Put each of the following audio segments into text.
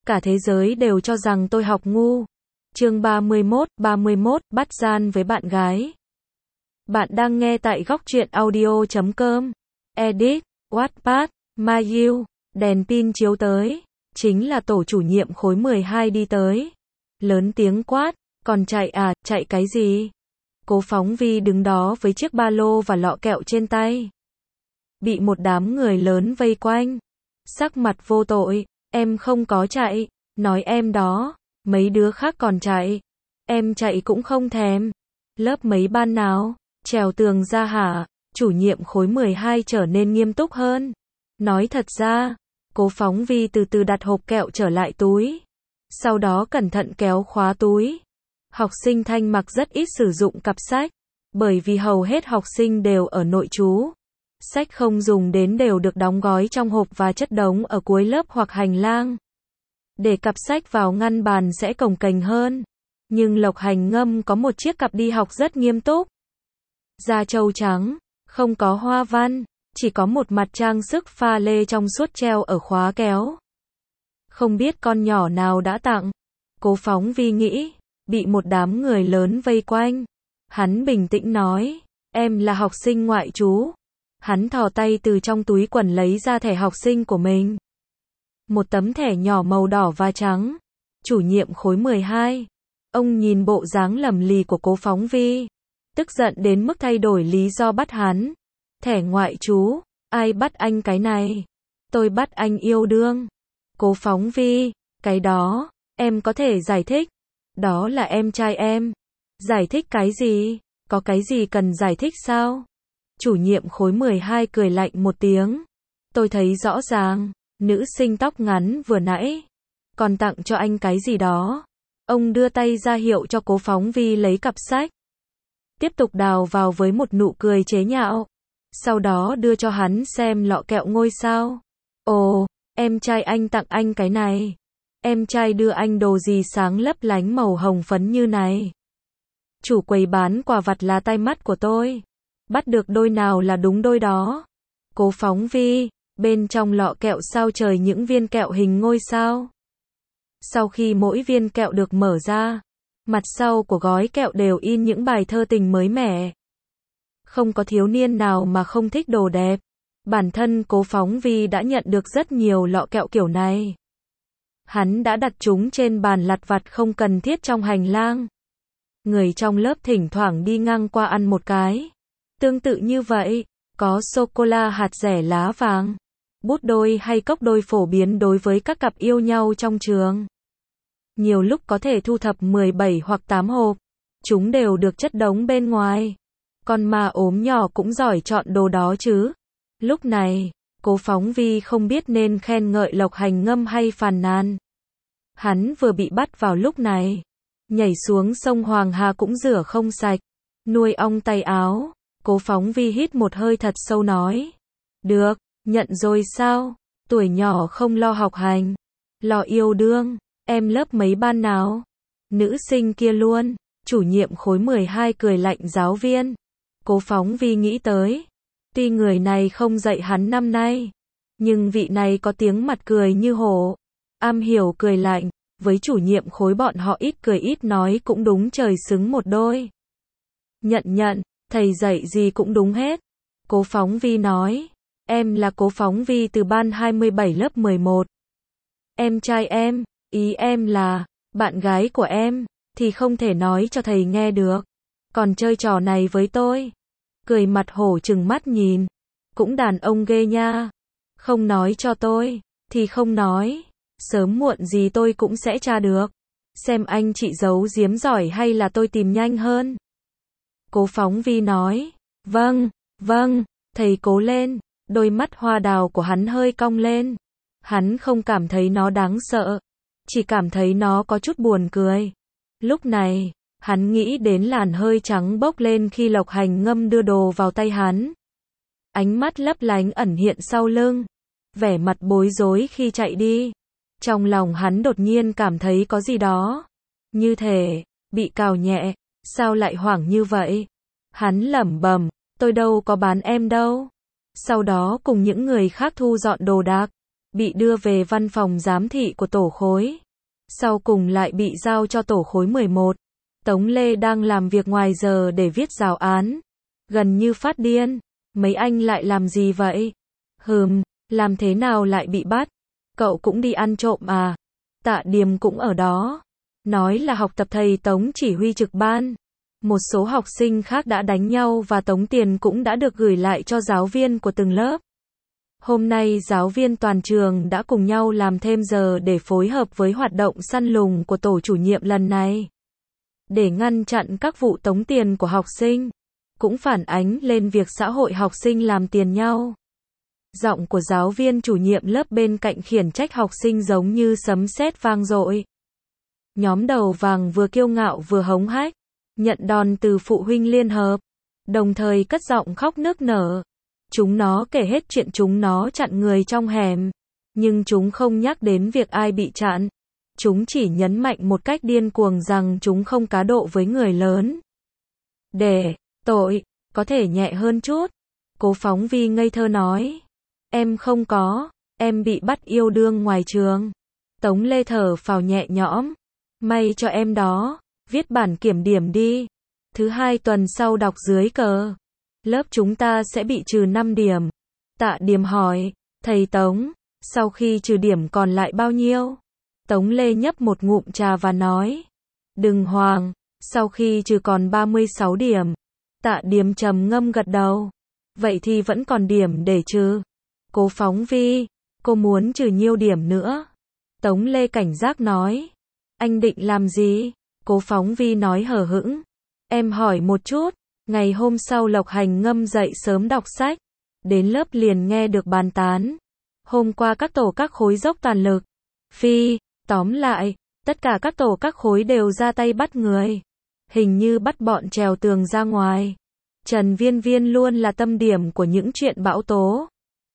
Cả thế giới đều cho rằng tôi học ngu. Chương 31, bắt gian với bạn gái. Bạn đang nghe tại góc truyện audio.com. Edit, Wattpad, Mail, đèn pin chiếu tới. Chính là tổ chủ nhiệm khối 12 đi tới. Lớn tiếng quát, còn chạy à, chạy cái gì? Cố Phóng Vi đứng đó với chiếc ba lô và lọ kẹo trên tay. Bị một đám người lớn vây quanh. Sắc mặt vô tội, em không có chạy, nói em đó, mấy đứa khác còn chạy. Em chạy cũng không thèm. Lớp mấy ban nào, trèo tường ra hả? Chủ nhiệm khối 12 trở nên nghiêm túc hơn. Nói thật ra, Cố Phóng Vi từ từ đặt hộp kẹo trở lại túi. Sau đó cẩn thận kéo khóa túi. Học sinh Thanh Mặc rất ít sử dụng cặp sách, bởi vì hầu hết học sinh đều ở nội trú. Sách không dùng đến đều được đóng gói trong hộp và chất đống ở cuối lớp hoặc hành lang. Để cặp sách vào ngăn bàn sẽ cồng kềnh hơn. Nhưng Lộc Hành Ngâm có một chiếc cặp đi học rất nghiêm túc. Da trâu trắng, không có hoa văn, chỉ có một mặt trang sức pha lê trong suốt treo ở khóa kéo. Không biết con nhỏ nào đã tặng. Cố Phóng Vi nghĩ, bị một đám người lớn vây quanh. Hắn bình tĩnh nói, em là học sinh ngoại trú. Hắn thò tay từ trong túi quần lấy ra thẻ học sinh của mình. Một tấm thẻ nhỏ màu đỏ và trắng. Chủ nhiệm khối 12. Ông nhìn bộ dáng lầm lì của Cố Phóng Vi, tức giận đến mức thay đổi lý do bắt hắn. Thẻ ngoại trú, ai bắt anh cái này? Tôi bắt anh yêu đương. Cố Phóng Vi, cái đó, em có thể giải thích. Đó là em trai em. Giải thích cái gì? Có cái gì cần giải thích sao? Chủ nhiệm khối 12 cười lạnh một tiếng. Tôi thấy rõ ràng, nữ sinh tóc ngắn vừa nãy còn tặng cho anh cái gì đó. Ông đưa tay ra hiệu cho Cố Phóng Vi lấy cặp sách. Tiếp tục đào vào với một nụ cười chế nhạo. Sau đó đưa cho hắn xem lọ kẹo ngôi sao. Ồ, em trai anh tặng anh cái này. Em trai đưa anh đồ gì sáng lấp lánh màu hồng phấn như này? Chủ quầy bán quà vặt là tai mắt của tôi. Bắt được đôi nào là đúng đôi đó. Cố Phóng Vi, bên trong lọ kẹo sao trời những viên kẹo hình ngôi sao. Sau khi mỗi viên kẹo được mở ra, mặt sau của gói kẹo đều in những bài thơ tình mới mẻ. Không có thiếu niên nào mà không thích đồ đẹp. Bản thân Cố Phóng Vi đã nhận được rất nhiều lọ kẹo kiểu này. Hắn đã đặt chúng trên bàn lặt vặt không cần thiết trong hành lang. Người trong lớp thỉnh thoảng đi ngang qua ăn một cái. Tương tự như vậy, có sô-cô-la hạt dẻ lá vàng, bút đôi hay cốc đôi phổ biến đối với các cặp yêu nhau trong trường. Nhiều lúc có thể thu thập 17 hoặc 8 hộp. Chúng đều được chất đống bên ngoài. Con ma ốm nhỏ cũng giỏi chọn đồ đó chứ. Lúc này, Cố Phóng Vi không biết nên khen ngợi Lộc Hành Ngâm hay phàn nàn. Hắn vừa bị bắt vào lúc này. Nhảy xuống sông Hoàng Hà cũng rửa không sạch. Nuôi ong tay áo. Cố Phóng Vi hít một hơi thật sâu nói. Được, nhận rồi sao? Tuổi nhỏ không lo học hành, lo yêu đương. Em lớp mấy ban nào? Nữ sinh kia luôn. Chủ nhiệm khối 12 cười lạnh giáo viên. Cố Phóng Vi nghĩ tới. Tuy người này không dạy hắn năm nay, nhưng vị này có tiếng mặt cười như hổ. Am hiểu cười lạnh. Với chủ nhiệm khối bọn họ ít cười ít nói cũng đúng trời xứng một đôi. Nhận, thầy dạy gì cũng đúng hết. Cố Phóng Vi nói. Em là Cố Phóng Vi từ ban 27 lớp 11. Em trai em, ý em là, bạn gái của em, thì không thể nói cho thầy nghe được. Còn chơi trò này với tôi. Cười mặt hổ trừng mắt nhìn. Cũng đàn ông ghê nha. Không nói cho tôi, thì không nói. Sớm muộn gì tôi cũng sẽ tra được. Xem anh chị giấu giếm giỏi hay là tôi tìm nhanh hơn. Cố Phóng Vi nói. Vâng, thầy cố lên. Đôi mắt hoa đào của hắn hơi cong lên. Hắn không cảm thấy nó đáng sợ, chỉ cảm thấy nó có chút buồn cười. Lúc này, hắn nghĩ đến làn hơi trắng bốc lên khi Lộc Hành Ngâm đưa đồ vào tay hắn. Ánh mắt lấp lánh ẩn hiện sau lưng. Vẻ mặt bối rối khi chạy đi. Trong lòng hắn đột nhiên cảm thấy có gì đó. Như thể, bị cào nhẹ. Sao lại hoảng như vậy? Hắn lẩm bẩm, tôi đâu có bán em đâu. Sau đó cùng những người khác thu dọn đồ đạc. bị đưa về văn phòng giám thị của tổ khối. Sau cùng lại bị giao cho tổ khối 11. Tống Lê đang làm việc ngoài giờ để viết giáo án. Gần như phát điên. Mấy anh lại làm gì vậy? Làm thế nào lại bị bắt? Cậu cũng đi ăn trộm à? Tạ Điềm cũng ở đó. Nói là học tập thầy Tống chỉ huy trực ban. Một số học sinh khác đã đánh nhau và tống tiền cũng đã được gửi lại cho giáo viên của từng lớp. Hôm nay giáo viên toàn trường đã cùng nhau làm thêm giờ để phối hợp với hoạt động săn lùng của tổ chủ nhiệm lần này. Để ngăn chặn các vụ tống tiền của học sinh, cũng phản ánh lên việc xã hội học sinh làm tiền nhau. Giọng của giáo viên chủ nhiệm lớp bên cạnh khiển trách học sinh giống như sấm sét vang dội. Nhóm đầu vàng vừa kiêu ngạo vừa hống hách, nhận đòn từ phụ huynh liên hợp, đồng thời cất giọng khóc nức nở. Chúng nó kể hết chuyện chúng nó chặn người trong hẻm, nhưng chúng không nhắc đến việc ai bị chặn. Chúng chỉ nhấn mạnh một cách điên cuồng rằng chúng không cá độ với người lớn. Để tội có thể nhẹ hơn chút, Cố Phóng Vi ngây thơ nói. Em không có, em bị bắt yêu đương ngoài trường. Tống Lê thở phào nhẹ nhõm. May cho em đó, viết bản kiểm điểm đi. Thứ 2 tuần sau đọc dưới cờ. Lớp chúng ta sẽ bị trừ 5 điểm. Tạ Điềm hỏi, thầy Tống, sau khi trừ điểm còn lại bao nhiêu? Tống Lê nhấp một ngụm trà và nói, đừng hoang, sau khi trừ còn 36 điểm. Tạ Điềm trầm ngâm gật đầu. Vậy thì vẫn còn điểm để trừ. Cố Phóng Vi, cô muốn trừ nhiêu điểm nữa? Tống Lê cảnh giác nói. Anh định làm gì? Cố Phóng Vi nói hờ hững. Em hỏi một chút. Ngày hôm sau Lộc Hành Ngâm dậy sớm đọc sách. Đến lớp liền nghe được bàn tán. Hôm qua các tổ các khối dốc toàn lực. Tóm lại, tất cả các tổ các khối đều ra tay bắt người. Hình như bắt bọn trèo tường ra ngoài. Trần Viên Viên luôn là tâm điểm của những chuyện bão tố.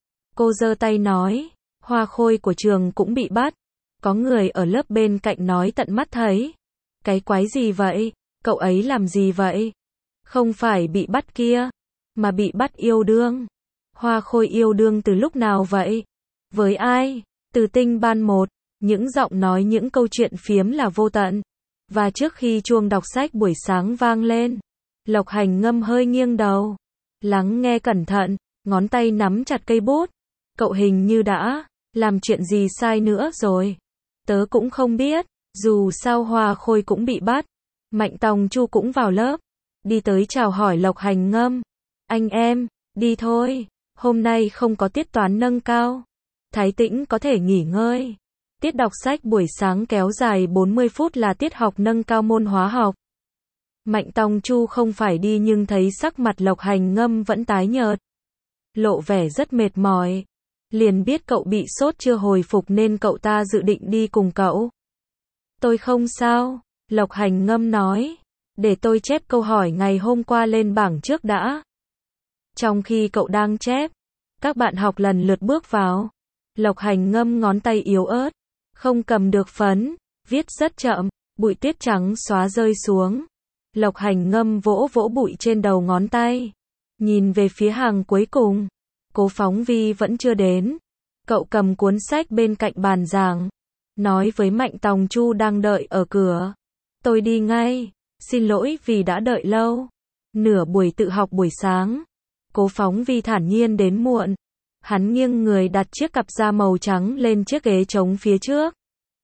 Cô giơ tay nói, Hoa Khôi của trường cũng bị bắt. Có người ở lớp bên cạnh nói tận mắt thấy. Cái quái gì vậy? Cậu ấy làm gì vậy? Không phải bị bắt kia, mà bị bắt yêu đương. Hoa Khôi yêu đương từ lúc nào vậy? Với ai? Từ Tinh ban 1, những giọng nói những câu chuyện phiếm là vô tận. Và trước khi chuông đọc sách buổi sáng vang lên, Lộc Hành Ngâm hơi nghiêng đầu, lắng nghe cẩn thận, ngón tay nắm chặt cây bút. Cậu hình như đã làm chuyện gì sai nữa rồi. Tớ cũng không biết, dù sao Hoa Khôi cũng bị bắt. Mạnh Tòng Chu cũng vào lớp, đi tới chào hỏi Lộc Hành Ngâm. Anh em, đi thôi, hôm nay không có tiết toán nâng cao. Thái Tĩnh có thể nghỉ ngơi. Tiết đọc sách buổi sáng kéo dài 40 phút là tiết học nâng cao môn hóa học. Mạnh Tòng Chu không phải đi nhưng thấy sắc mặt Lộc Hành Ngâm vẫn tái nhợt, lộ vẻ rất mệt mỏi. Liền biết cậu bị sốt chưa hồi phục nên cậu ta dự định đi cùng cậu. Tôi không sao, Lộc Hành Ngâm nói. Để tôi chép câu hỏi ngày hôm qua lên bảng trước đã. Trong khi cậu đang chép, các bạn học lần lượt bước vào. Lộc Hành Ngâm ngón tay yếu ớt, không cầm được phấn, viết rất chậm, bụi tiết trắng xóa rơi xuống. Lộc Hành Ngâm vỗ vỗ bụi trên đầu ngón tay, nhìn về phía hàng cuối cùng. Cố Phóng Vi vẫn chưa đến. Cậu cầm cuốn sách bên cạnh bàn giảng, nói với Mạnh Tòng Chu đang đợi ở cửa. Tôi đi ngay, xin lỗi vì đã đợi lâu. Nửa buổi tự học buổi sáng, Cố Phóng Vi thản nhiên đến muộn. Hắn nghiêng người đặt chiếc cặp da màu trắng lên chiếc ghế trống phía trước.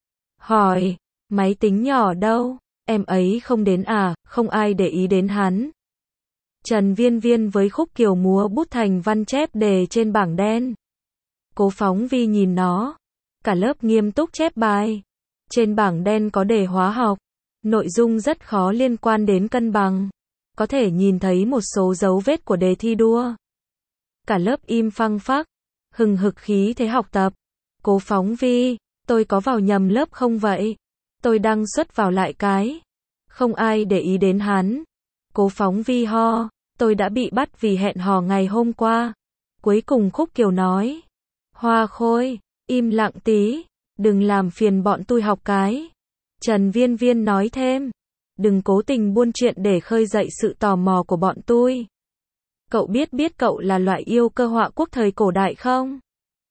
Hỏi, máy tính nhỏ đâu? Em ấy không đến à? Không ai để ý đến hắn. Trần Viên Viên với khúc kiều múa bút thành văn chép đề trên bảng đen. Cố Phóng Vi nhìn nó. Cả lớp nghiêm túc chép bài. Trên bảng đen có đề hóa học. Nội dung rất khó liên quan đến cân bằng. Có thể nhìn thấy một số dấu vết của đề thi đua. Cả lớp im phăng phắc, hừng hực khí thế học tập. Cố Phóng Vi, tôi có vào nhầm lớp không vậy? Tôi đăng xuất vào lại cái. Không ai để ý đến hắn. Cố Phóng Vi ho, tôi đã bị bắt vì hẹn hò ngày hôm qua. Cuối cùng Khúc Kiều nói. Hoa Khôi, im lặng tí, đừng làm phiền bọn tôi học cái. Trần Viên Viên nói thêm. Đừng cố tình buôn chuyện để khơi dậy sự tò mò của bọn tôi. Cậu biết cậu là loại yêu cơ họa quốc thời cổ đại không?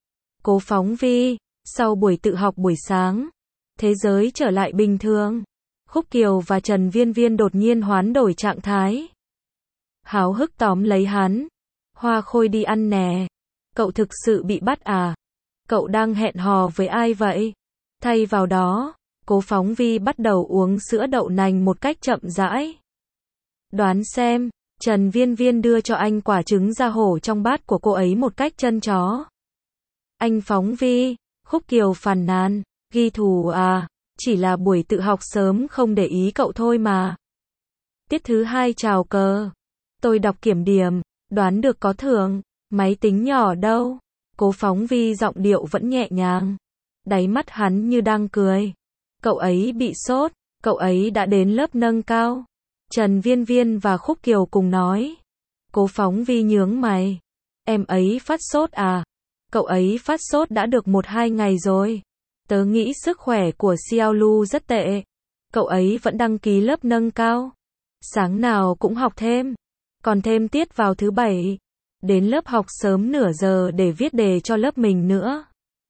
Cố Phóng Vi, sau buổi tự học buổi sáng, thế giới trở lại bình thường. Khúc Kiều và Trần Viên Viên đột nhiên hoán đổi trạng thái. Háo hức tóm lấy hắn. Hoa Khôi đi ăn nè. Cậu thực sự bị bắt à? Cậu đang hẹn hò với ai vậy? Thay vào đó, Cố Phóng Vi bắt đầu uống sữa đậu nành một cách chậm rãi. Đoán xem, Trần Viên Viên đưa cho anh quả trứng da hổ trong bát của cô ấy một cách chân chó. Anh Phóng Vi, Khúc Kiều phàn nàn, ghi thù à, chỉ là buổi tự học sớm không để ý cậu thôi mà. Tiết thứ 2 chào cờ. Tôi đọc kiểm điểm, đoán được có thưởng, máy tính nhỏ đâu. Cố Phóng Vi giọng điệu vẫn nhẹ nhàng. Đáy mắt hắn như đang cười. Cậu ấy bị sốt, cậu ấy đã đến lớp nâng cao. Trần Viên Viên và Khúc Kiều cùng nói. Cố Phóng Vi nhướng mày. Em ấy phát sốt à? Cậu ấy phát sốt đã được 1-2 ngày rồi. Tớ nghĩ sức khỏe của Xiao Lu rất tệ. Cậu ấy vẫn đăng ký lớp nâng cao. Sáng nào cũng học thêm. Còn thêm tiết vào thứ 7. Đến lớp học sớm nửa giờ để viết đề cho lớp mình nữa.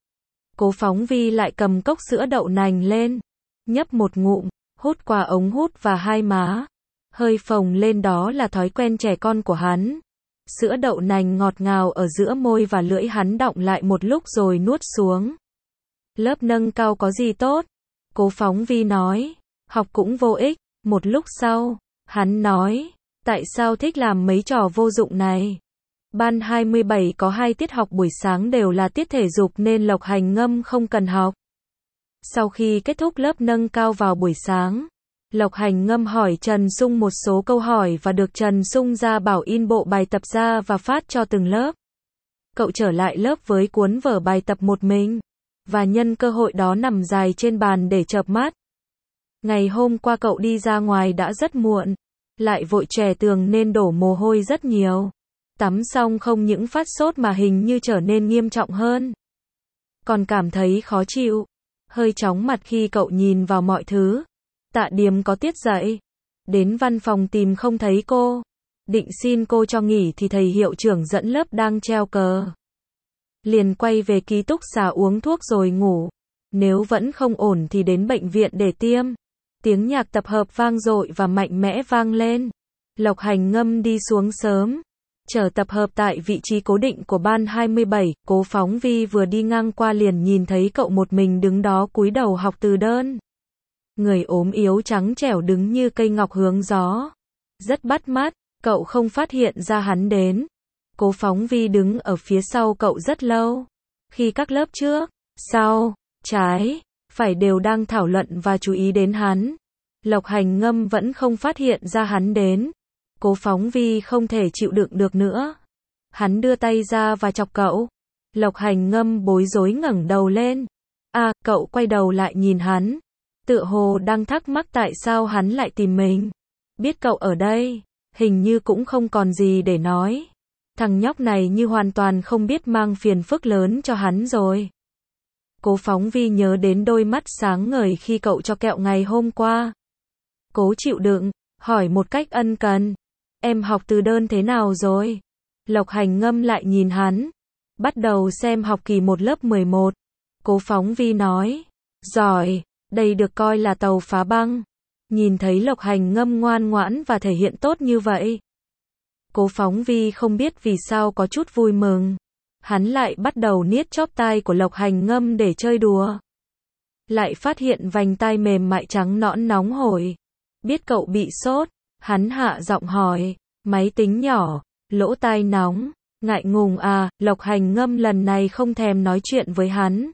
Cố Phóng Vi lại cầm cốc sữa đậu nành lên. Nhấp một ngụm, hút qua ống hút và hai má. Hơi phồng lên, đó là thói quen trẻ con của hắn. Sữa đậu nành ngọt ngào ở giữa môi và lưỡi hắn đọng lại một lúc rồi nuốt xuống. Lớp nâng cao có gì tốt? Cố Phóng Vi nói. Học cũng vô ích. Một lúc sau, hắn nói. Tại sao thích làm mấy trò vô dụng này? Ban 27 có 2 tiết học buổi sáng đều là tiết thể dục nên Lộc Hành Ngâm không cần học. Sau khi kết thúc lớp nâng cao vào buổi sáng, Lộc Hành Ngâm hỏi Trần Sung một số câu hỏi và được Trần Sung ra bảo in bộ bài tập ra và phát cho từng lớp. Cậu trở lại lớp với cuốn vở bài tập một mình, và nhân cơ hội đó nằm dài trên bàn để chợp mắt. Ngày hôm qua cậu đi ra ngoài đã rất muộn, lại vội trèo tường nên đổ mồ hôi rất nhiều. Tắm xong không những phát sốt mà hình như trở nên nghiêm trọng hơn. Còn cảm thấy khó chịu, hơi chóng mặt khi cậu nhìn vào mọi thứ. Tạ Điềm có tiết dạy. Đến văn phòng tìm không thấy cô. Định xin cô cho nghỉ thì thầy hiệu trưởng dẫn lớp đang treo cờ. Liền quay về ký túc xá uống thuốc rồi ngủ. Nếu vẫn không ổn thì đến bệnh viện để tiêm. Tiếng nhạc tập hợp vang dội và mạnh mẽ vang lên. Lộc Hành Ngâm đi xuống sớm. Chờ tập hợp tại vị trí cố định của ban 27, Cố Phóng Vi vừa đi ngang qua liền nhìn thấy cậu một mình đứng đó cúi đầu học từ đơn. Người ốm yếu trắng trẻo đứng như cây ngọc hướng gió. Rất bắt mắt, cậu không phát hiện ra hắn đến. Cố Phóng Vi đứng ở phía sau cậu rất lâu. Khi các lớp trước, sau, trái, phải đều đang thảo luận và chú ý đến hắn. Lộc Hành Ngâm vẫn không phát hiện ra hắn đến. Cố Phóng Vi không thể chịu đựng được nữa. Hắn đưa tay ra và chọc cậu. Lộc Hành Ngâm bối rối ngẩng đầu lên. À, cậu quay đầu lại nhìn hắn. Tựa hồ đang thắc mắc tại sao hắn lại tìm mình. Biết cậu ở đây, hình như cũng không còn gì để nói. Thằng nhóc này như hoàn toàn không biết mang phiền phức lớn cho hắn rồi. Cố Phóng Vi nhớ đến đôi mắt sáng ngời khi cậu cho kẹo ngày hôm qua. Cố chịu đựng, hỏi một cách ân cần. Em học từ đơn thế nào rồi? Lộc Hành Ngâm lại nhìn hắn. Bắt đầu xem học kỳ 1 lớp 11. Cố Phóng Vi nói. Giỏi, đây được coi là tàu phá băng. Nhìn thấy Lộc Hành Ngâm ngoan ngoãn và thể hiện tốt như vậy. Cố Phóng Vi không biết vì sao có chút vui mừng. Hắn lại bắt đầu niết chóp tai của Lộc Hành Ngâm để chơi đùa. Lại phát hiện vành tai mềm mại trắng nõn nóng hổi. Biết cậu bị sốt, hắn hạ giọng hỏi, máy tính nhỏ, lỗ tai nóng, ngại ngùng à? Lộc Hành Ngâm lần này không thèm nói chuyện với hắn,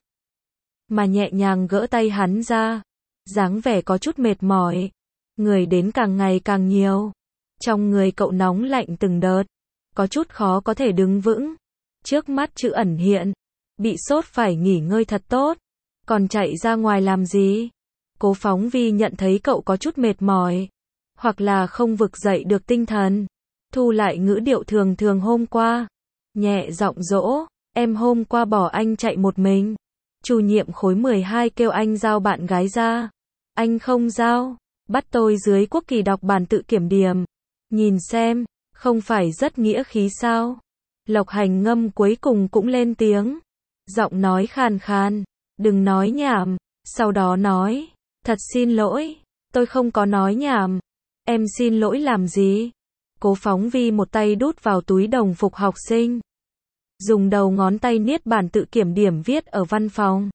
mà nhẹ nhàng gỡ tay hắn ra, dáng vẻ có chút mệt mỏi. Người đến càng ngày càng nhiều. Trong người cậu nóng lạnh từng đợt, có chút khó có thể đứng vững. Trước mắt chữ ẩn hiện, bị sốt phải nghỉ ngơi thật tốt. Còn chạy ra ngoài làm gì? Cố Phóng Vi nhận thấy cậu có chút mệt mỏi, hoặc là không vực dậy được tinh thần. Thu lại ngữ điệu thường thường hôm qua, nhẹ giọng dỗ, em hôm qua bỏ anh chạy một mình. Chủ nhiệm khối 12 kêu anh giao bạn gái ra. Anh không giao, bắt tôi dưới quốc kỳ đọc bản tự kiểm điểm. Nhìn xem, không phải rất nghĩa khí sao? Lộc Hành Ngâm cuối cùng cũng lên tiếng. Giọng nói khàn khàn, đừng nói nhảm, sau đó nói, thật xin lỗi, tôi không có nói nhảm, em xin lỗi làm gì? Cố Phóng Vi một tay đút vào túi đồng phục học sinh, dùng đầu ngón tay niết bản tự kiểm điểm viết ở văn phòng.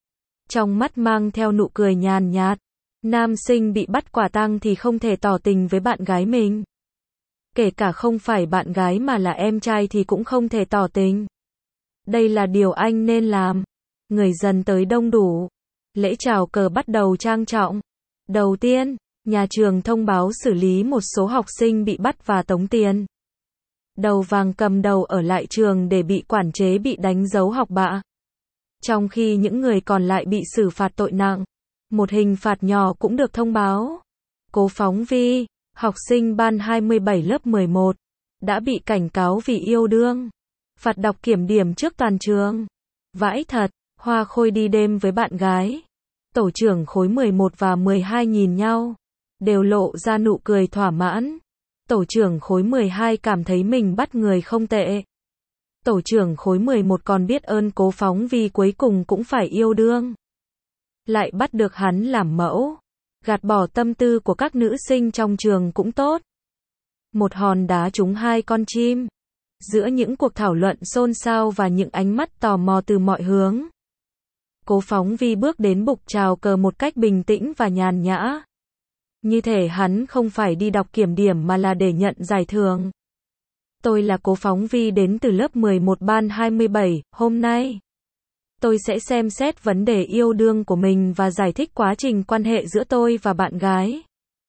Trong mắt mang theo nụ cười nhàn nhạt, nam sinh bị bắt quả tang thì không thể tỏ tình với bạn gái mình. Kể cả không phải bạn gái mà là em trai thì cũng không thể tỏ tình. Đây là điều anh nên làm. Người dần tới đông đủ. Lễ chào cờ bắt đầu trang trọng. Đầu tiên, nhà trường thông báo xử lý một số học sinh bị bắt và tống tiền. Đầu vàng cầm đầu ở lại trường để bị quản chế bị đánh dấu học bạ. Trong khi những người còn lại bị xử phạt tội nặng. Một hình phạt nhỏ cũng được thông báo. Cố Phóng Vi, học sinh ban 27 lớp 11, đã bị cảnh cáo vì yêu đương. Phạt đọc kiểm điểm trước toàn trường. Vãi thật, Hoa Khôi đi đêm với bạn gái. Tổ trưởng khối 11 và 12 nhìn nhau, đều lộ ra nụ cười thỏa mãn. Tổ trưởng khối 12 cảm thấy mình bắt người không tệ. Tổ trưởng khối 11 còn biết ơn Cố Phóng Vi cuối cùng cũng phải yêu đương. Lại bắt được hắn làm mẫu. Gạt bỏ tâm tư của các nữ sinh trong trường cũng tốt. Một hòn đá trúng hai con chim. Giữa những cuộc thảo luận xôn xao và những ánh mắt tò mò từ mọi hướng, Cố Phóng Vi bước đến bục chào cờ một cách bình tĩnh và nhàn nhã. Như thể hắn không phải đi đọc kiểm điểm mà là để nhận giải thưởng. Tôi là Cố Phóng Vi đến từ lớp 11 ban 27, hôm nay tôi sẽ xem xét vấn đề yêu đương của mình và giải thích quá trình quan hệ giữa tôi và bạn gái.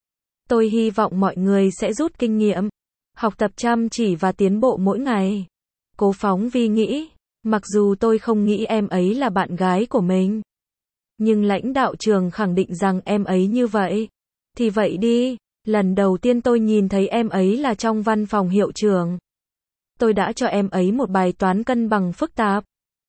Tôi hy vọng mọi người sẽ rút kinh nghiệm, học tập chăm chỉ và tiến bộ mỗi ngày. Cố Phóng Vi nghĩ, mặc dù tôi không nghĩ em ấy là bạn gái của mình, nhưng lãnh đạo trường khẳng định rằng em ấy như vậy. Thì vậy đi, lần đầu tiên tôi nhìn thấy em ấy là trong văn phòng hiệu trưởng. Tôi đã cho em ấy một bài toán cân bằng phức tạp.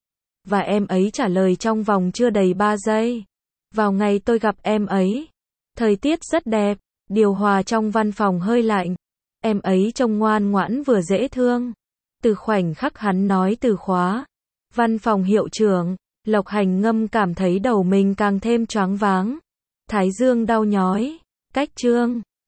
Và em ấy trả lời trong vòng chưa đầy 3 giây. Vào ngày tôi gặp em ấy, thời tiết rất đẹp, điều hòa trong văn phòng hơi lạnh. Em ấy trông ngoan ngoãn vừa dễ thương. Từ khoảnh khắc hắn nói từ khóa văn phòng hiệu trưởng, Lộc Hành Ngâm cảm thấy đầu mình càng thêm choáng váng. Thái dương đau nhói. Cách chương